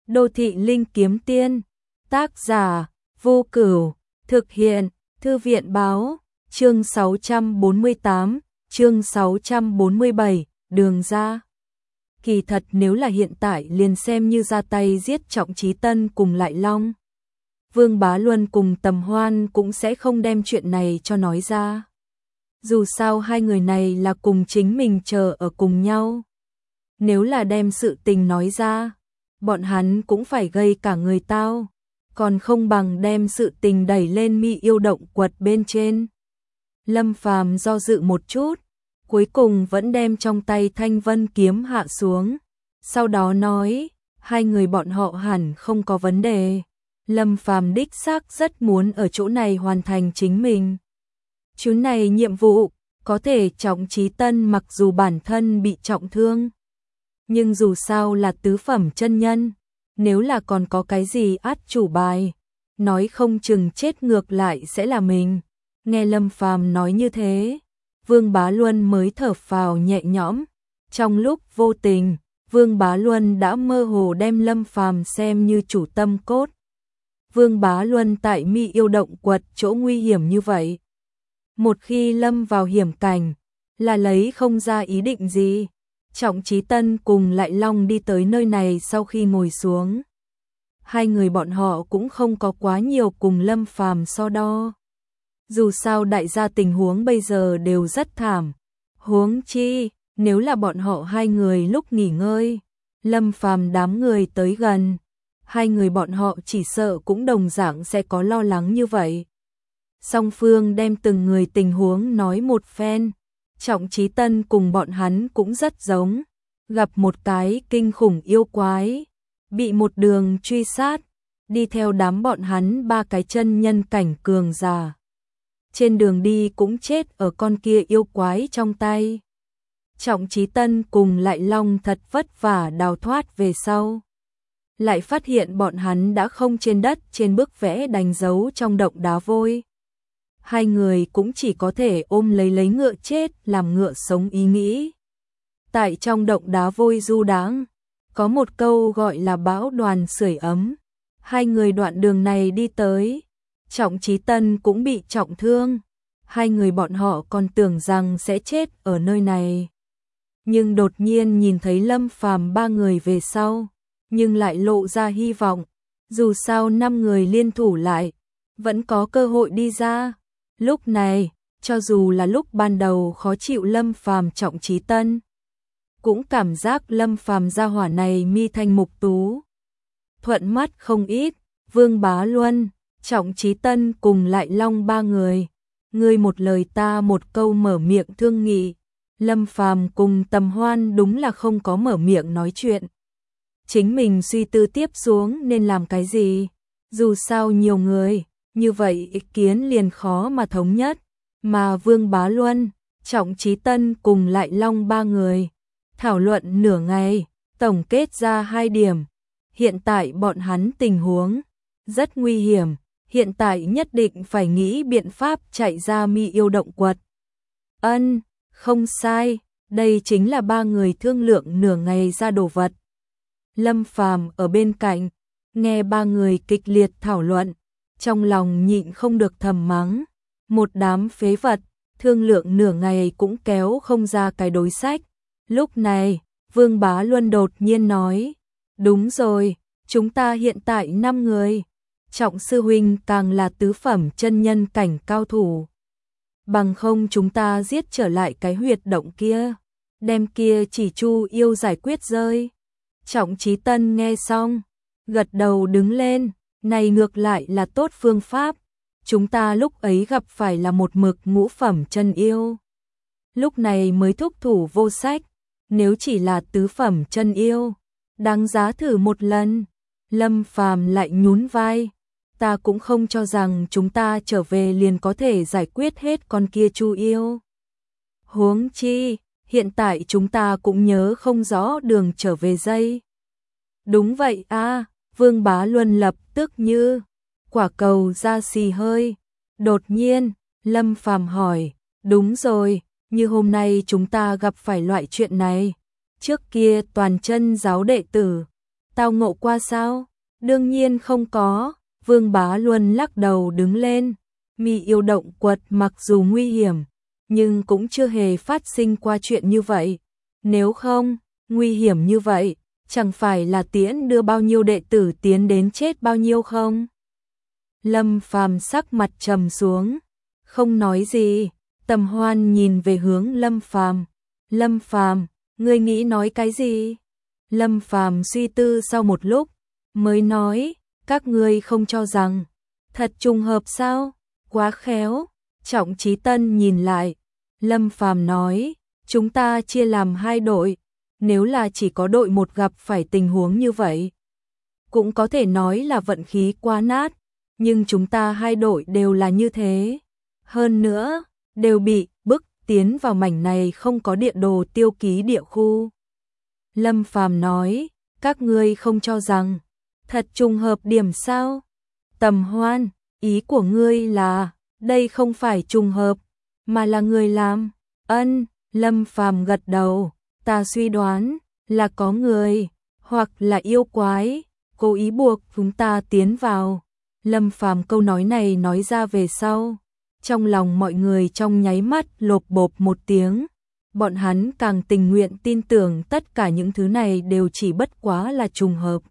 Đô thị linh kiếm tiên, tác giả, Vô Cửu, thực hiện, Thư viện báo, chương 648, chương 647, đường ra. Kỳ thật nếu là hiện tại liền xem như ra tay giết Trọng Chí Tân cùng Lại Long. Vương Bá Luân cùng Tầm Hoan cũng sẽ không đem chuyện này cho nói ra. Dù sao hai người này là cùng chính mình chờ ở cùng nhau. Nếu là đem sự tình nói ra, bọn hắn cũng phải gây cả người tao, còn không bằng đem sự tình đẩy lên Mi Yêu Động Quật bên trên. Lâm Phàm do dự một chút, cuối cùng vẫn đem trong tay Thanh Vân kiếm hạ xuống, sau đó nói, hai người bọn họ hẳn không có vấn đề. Lâm Phàm đích xác rất muốn ở chỗ này hoàn thành chính mình. Chuyến này nhiệm vụ, có thể Trọng Chí Tân mặc dù bản thân bị trọng thương, nhưng dù sao là tứ phẩm chân nhân, nếu là còn có cái gì át chủ bài, nói không chừng chết ngược lại sẽ là mình. Nghe Lâm Phàm nói như thế, Vương Bá Luân mới thở phào nhẹ nhõm. Trong lúc vô tình, Vương Bá Luân đã mơ hồ đem Lâm Phàm xem như chủ tâm cốt. Vương Bá Luân tại Mi Yêu Động Quật chỗ nguy hiểm như vậy, một khi lâm vào hiểm cảnh, là lấy không ra ý định gì. Trọng Chí Tân cùng Lại Long đi tới nơi này sau khi ngồi xuống, hai người bọn họ cũng không có quá nhiều cùng Lâm Phàm so đo. Dù sao đại gia tình huống bây giờ đều rất thảm, huống chi nếu là bọn họ hai người lúc nghỉ ngơi, Lâm Phàm đám người tới gần, hai người bọn họ chỉ sợ cũng đồng dạng sẽ có lo lắng như vậy. Song phương đem từng người tình huống nói một phen. Trọng Chí Tân cùng bọn hắn cũng rất giống, gặp một cái kinh khủng yêu quái, bị một đường truy sát, đi theo đám bọn hắn ba cái chân nhân cảnh cường giả. Trên đường đi cũng chết ở con kia yêu quái trong tay. Trọng Chí Tân cùng Lại Long thật vất vả đào thoát về sau, lại phát hiện bọn hắn đã không trên đất, trên bức vẽ đánh dấu trong động đá vôi. Hai người cũng chỉ có thể ôm lấy ngựa chết làm ngựa sống ý nghĩ. Tại trong động đá vôi du đãng, có một câu gọi là bão đoàn sưởi ấm. Hai người đoạn đường này đi tới, Trọng Chí Tân cũng bị trọng thương. Hai người bọn họ còn tưởng rằng sẽ chết ở nơi này. Nhưng đột nhiên nhìn thấy Lâm Phàm ba người về sau, nhưng lại lộ ra hy vọng. Dù sao 5 người liên thủ lại, vẫn có cơ hội đi ra. Lúc này, cho dù là lúc ban đầu khó chịu Lâm Phàm Trọng Chí Tân, cũng cảm giác Lâm Phàm gia hỏa này mi thanh mục tú, thuận mắt không ít. Vương Bá Luân, Trọng Chí Tân cùng Lại Long ba người, ngươi một lời ta một câu mở miệng thương nghị. Lâm Phàm cùng Tầm Hoan đúng là không có mở miệng nói chuyện. Chính mình suy tư tiếp xuống nên làm cái gì, dù sao nhiều người như vậy ý kiến liền khó mà thống nhất, mà Vương Bá Luân, Trọng Chí Tân cùng Lại Long ba người thảo luận nửa ngày, tổng kết ra 2 điểm. Hiện tại bọn hắn tình huống rất nguy hiểm, hiện tại nhất định phải nghĩ biện pháp chạy ra Mi Yêu Động Quật. Không sai, đây chính là ba người thương lượng nửa ngày ra đồ vật. Lâm Phàm ở bên cạnh, nghe ba người kịch liệt thảo luận, trong lòng nhịn không được thầm mắng, một đám phế vật, thương lượng nửa ngày cũng kéo không ra cái đối sách. Lúc này, Vương Bá Luân đột nhiên nói, đúng rồi, chúng ta hiện tại 5 người, Trọng sư huynh càng là tứ phẩm chân nhân cảnh cao thủ. Bằng không chúng ta giết trở lại cái huyệt động kia, đem kia chỉ chu yêu giải quyết rơi. Trọng Chí Tân nghe xong, gật đầu đứng lên. Này ngược lại là tốt phương pháp, chúng ta lúc ấy gặp phải là một mực ngũ phẩm chân yêu, lúc này mới thúc thủ vô sách, nếu chỉ là tứ phẩm chân yêu, đáng giá thử một lần. Lâm Phàm lại nhún vai, ta cũng không cho rằng chúng ta trở về liền có thể giải quyết hết con kia chu yêu. Huống chi, hiện tại chúng ta cũng nhớ không rõ đường trở về dây. Đúng vậy a. Vương Bá Luân lập tức như quả cầu ra xì hơi. Đột nhiên, Lâm Phàm hỏi, đúng rồi, như hôm nay chúng ta gặp phải loại chuyện này, trước kia toàn chân giáo đệ tử, tao ngộ qua sao? Đương nhiên không có. Vương Bá Luân lắc đầu đứng lên. Mi yêu động quật mặc dù nguy hiểm, nhưng cũng chưa hề phát sinh qua chuyện như vậy. Nếu không, nguy hiểm như vậy, chẳng phải là tiễn đưa bao nhiêu đệ tử tiến đến chết bao nhiêu không? Lâm Phàm sắc mặt trầm xuống, không nói gì. Tầm Hoan nhìn về hướng Lâm Phàm. Lâm Phàm, ngươi nghĩ nói cái gì? Lâm Phàm suy tư sau một lúc, mới nói, các ngươi không cho rằng thật trùng hợp sao? Quá khéo. Trọng Chí Tân nhìn lại, Lâm Phàm nói, chúng ta chia làm hai đội, nếu là chỉ có đội một gặp phải tình huống như vậy, cũng có thể nói là vận khí quá nát, nhưng chúng ta hai đội đều là như thế. Hơn nữa, đều bị bức tiến vào mảnh này không có địa đồ tiêu ký địa khu. Lâm Phàm nói, các ngươi không cho rằng thật trùng hợp điểm sao? Tầm Hoan, ý của ngươi là đây không phải trùng hợp, mà là người làm. Ân, Lâm Phàm gật đầu, ta suy đoán là có người, hoặc là yêu quái, cố ý buộc chúng ta tiến vào. Lâm Phàm câu nói này nói ra về sau, trong lòng mọi người trong nháy mắt lộp bộp một tiếng. Bọn hắn càng tình nguyện tin tưởng tất cả những thứ này đều chỉ bất quá là trùng hợp.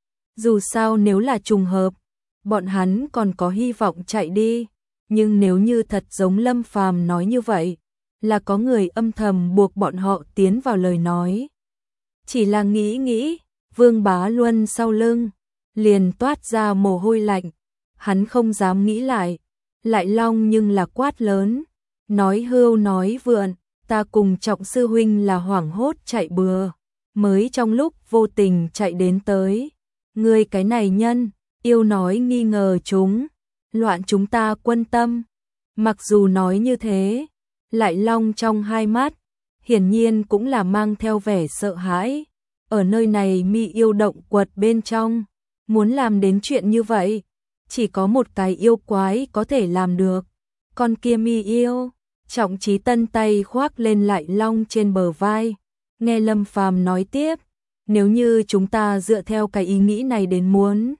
Dù sao nếu là trùng hợp, bọn hắn còn có hy vọng chạy đi. Nhưng nếu như thật giống Lâm Phàm nói như vậy, là có người âm thầm buộc bọn họ tiến vào lời nói. Chỉ là nghĩ, Vương Bá Luân sau lưng liền toát ra mồ hôi lạnh. Hắn không dám nghĩ lại. Lại Long nhưng là quát lớn, nói hưu nói vượn, ta cùng Trọng sư huynh là hoảng hốt chạy bừa, mới trong lúc vô tình chạy đến tới. Ngươi cái này nhân, yêu nói nghi ngờ chúng, loạn chúng ta quân tâm. Mặc dù nói như thế, Lại Long trong hai mắt, hiển nhiên cũng là mang theo vẻ sợ hãi. Ở nơi này Mi yêu động quật bên trong, muốn làm đến chuyện như vậy, chỉ có một cái yêu quái có thể làm được. Con kia Mi yêu, Trọng Chí Tân tay khoác lên Lại Long trên bờ vai. Nghe Lâm Phàm nói tiếp, nếu như chúng ta dựa theo cái ý nghĩ này đến muốn,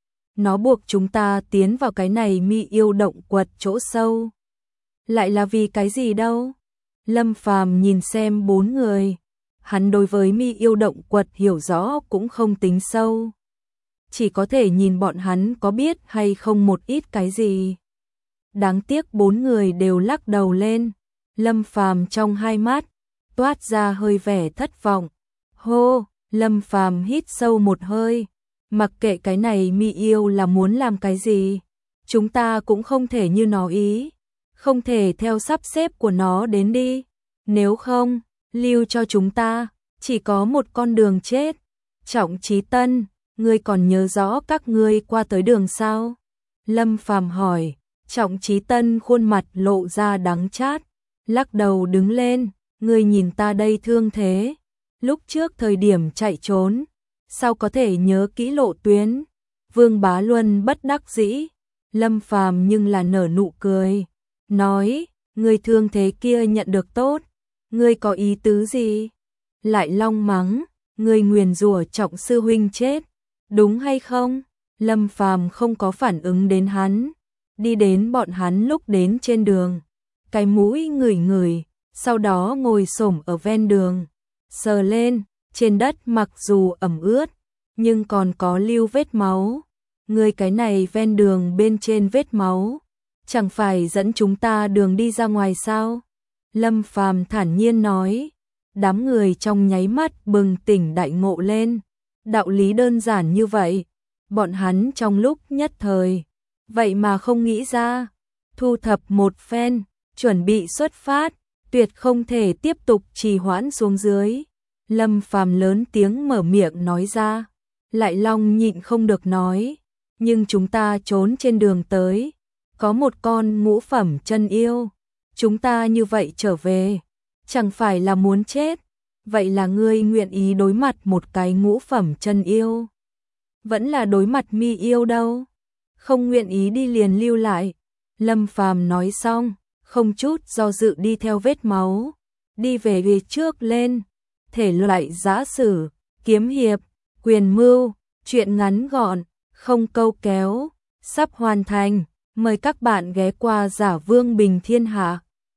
nó buộc chúng ta tiến vào cái này Mi yêu động quật chỗ sâu. Lại là vì cái gì đâu? Lâm Phàm nhìn xem bốn người, hắn đối với Mi yêu động quật hiểu rõ cũng không tính sâu. Chỉ có thể nhìn bọn hắn có biết hay không một ít cái gì. Đáng tiếc bốn người đều lắc đầu lên. Lâm Phàm trong hai mắt toát ra hơi vẻ thất vọng. Hô, Lâm Phàm hít sâu một hơi. Mặc kệ cái này Mi yêu là muốn làm cái gì, chúng ta cũng không thể như nó ý, không thể theo sắp xếp của nó đến đi. Nếu không, lưu cho chúng ta chỉ có một con đường chết. Trọng Chí Tân, ngươi còn nhớ rõ các ngươi qua tới đường sao? Lâm Phàm hỏi. Trọng Chí Tân khuôn mặt lộ ra đắng chát, lắc đầu đứng lên, ngươi nhìn ta đây thương thế, lúc trước thời điểm chạy trốn, sao có thể nhớ kỹ lộ tuyến? Vương Bá Luân bất đắc dĩ, Lâm Phàm nhưng là nở nụ cười, nói, ngươi thương thế kia nhận được tốt, ngươi có ý tứ gì? Lại Long mắng, ngươi nguyền rủa Trọng sư huynh chết, đúng hay không? Lâm Phàm không có phản ứng đến hắn. Đi đến bọn hắn lúc đến trên đường, cái mũi ngửi ngửi, sau đó ngồi xổm ở ven đường, sờ lên, trên đất mặc dù ẩm ướt, nhưng còn có lưu vết máu. Người cái này ven đường bên trên vết máu, chẳng phải dẫn chúng ta đường đi ra ngoài sao? Lâm Phàm thản nhiên nói. Đám người trong nháy mắt bừng tỉnh đại ngộ lên. Đạo lý đơn giản như vậy, bọn hắn trong lúc nhất thời vậy mà không nghĩ ra. Thu thập một phen, chuẩn bị xuất phát, tuyệt không thể tiếp tục trì hoãn xuống dưới. Lâm Phàm lớn tiếng mở miệng nói ra. Lại Long nhịn không được nói, nhưng chúng ta trốn trên đường tới, có một con ngũ phẩm chân yêu, chúng ta như vậy trở về, chẳng phải là muốn chết. Vậy là ngươi nguyện ý đối mặt một cái ngũ phẩm chân yêu, vẫn là đối mặt Mi yêu đâu? Không nguyện ý đi liền lưu lại. Lâm Phàm nói xong, không chút do dự đi theo vết máu, đi về phía trước lên. Thể loại giã sử, kiếm hiệp, Quyền mưu, chuyện ngắn gọn, không câu kéo, sắp hoàn thành. Mời các bạn ghé qua Giả Vương Bình Thiên Hạ.